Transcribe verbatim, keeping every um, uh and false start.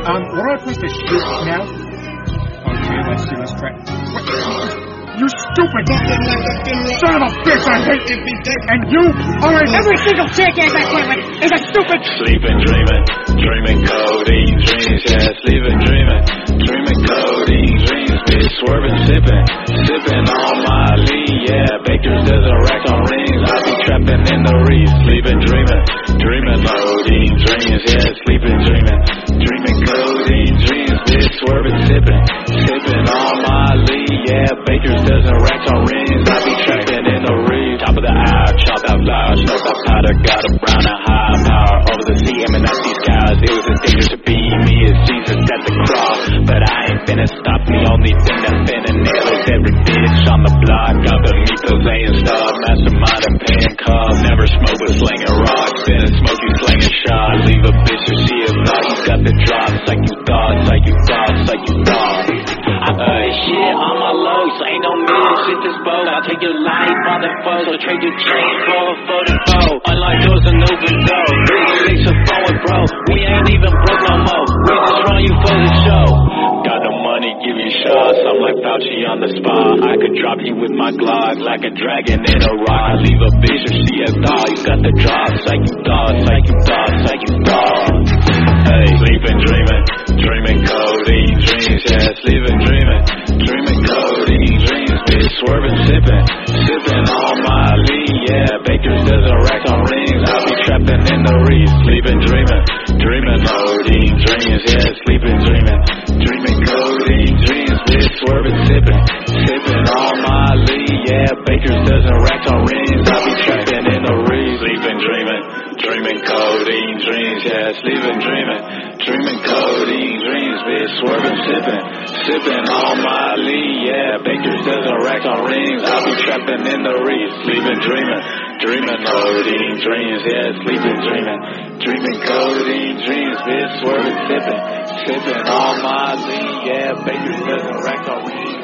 Um, what do I press the shoot now? Okay, let's see, let's try. What? You stupid son of a bitch, I hate you. And you are an every single jackass I play with is a stupid. Sleeping, dreaming, dreaming, codeine dreams, yeah, sleeping, dreaming, dreaming, codeine dreams, bitch, swerving, sipping, sipping on my lean, yeah, Baker's dozen racks on rings, I be trapping in the reef, sleeping, dreaming, dreaming, codeine dreams, yeah, sleeping, dreaming, dreaming, codeine dreams, bitch, swerving, sipping, sipping on my lean, yeah, Baker's dozen racks on rings, I be trapping in the reef, top of the hour, chop out loud, smoke out powder, got a brown and high power, over the sea, aiming at these guys, it was a danger to be me, as Jesus at the cross, but I ain't finna stop me, only thing that's finna nail is every bitch on the block, got the me playing stuff, mastermind and paying calls, never smoke but slinging rocks, then smoky slinging shot, leave a bitch if she is not, you got the drops, like you thought, like you thought, like you thought, I uh, shit on my low, so ain't no miss, shit this boat, I'll take your life on the foe, so trade your chain for a photo foe, unlike yours a new window, big six a phone bro, we ain't even broke no more, we just run you for the show, got the money, give you shots, I'm like Fauci on the spot, I could drop you with my Glock, like a dragon in a rock, I leave a bitch if she a dog, you got the drops, like you thought, like you thought, like you thought, hey, sleeping, dreaming, dreaming, codeine dreams, yeah, sleeping, dreaming, dreaming, codeine dreams, bitch, swerving, sipping, sipping on my lean, yeah, Baker's dozen racks on rings, I be trapping in the reef, sleeping, dreaming, dreaming, codeine dreams, yeah, sleeping, dreaming, dreaming, codeine dreams, bitch, swerving, sipping, sipping on my lean, yeah, Baker's dozen racks on rings, I be trapping in the reef, sleeping, dreaming, dreaming, codeine dreams, yeah, sleeping, dreaming, dreaming, codeine dreams, bitch, swerving, sipping, sipping on my lean, yeah, Baker's dozen racks on rings, I be trapping in the reef, sleeping, dreaming, dreaming, codeine dreams, yeah, sleeping, dreaming, dreaming, codeine dreams, bitch, swerving, sipping, sipping on my lean, yeah, Baker's dozen racks on rings.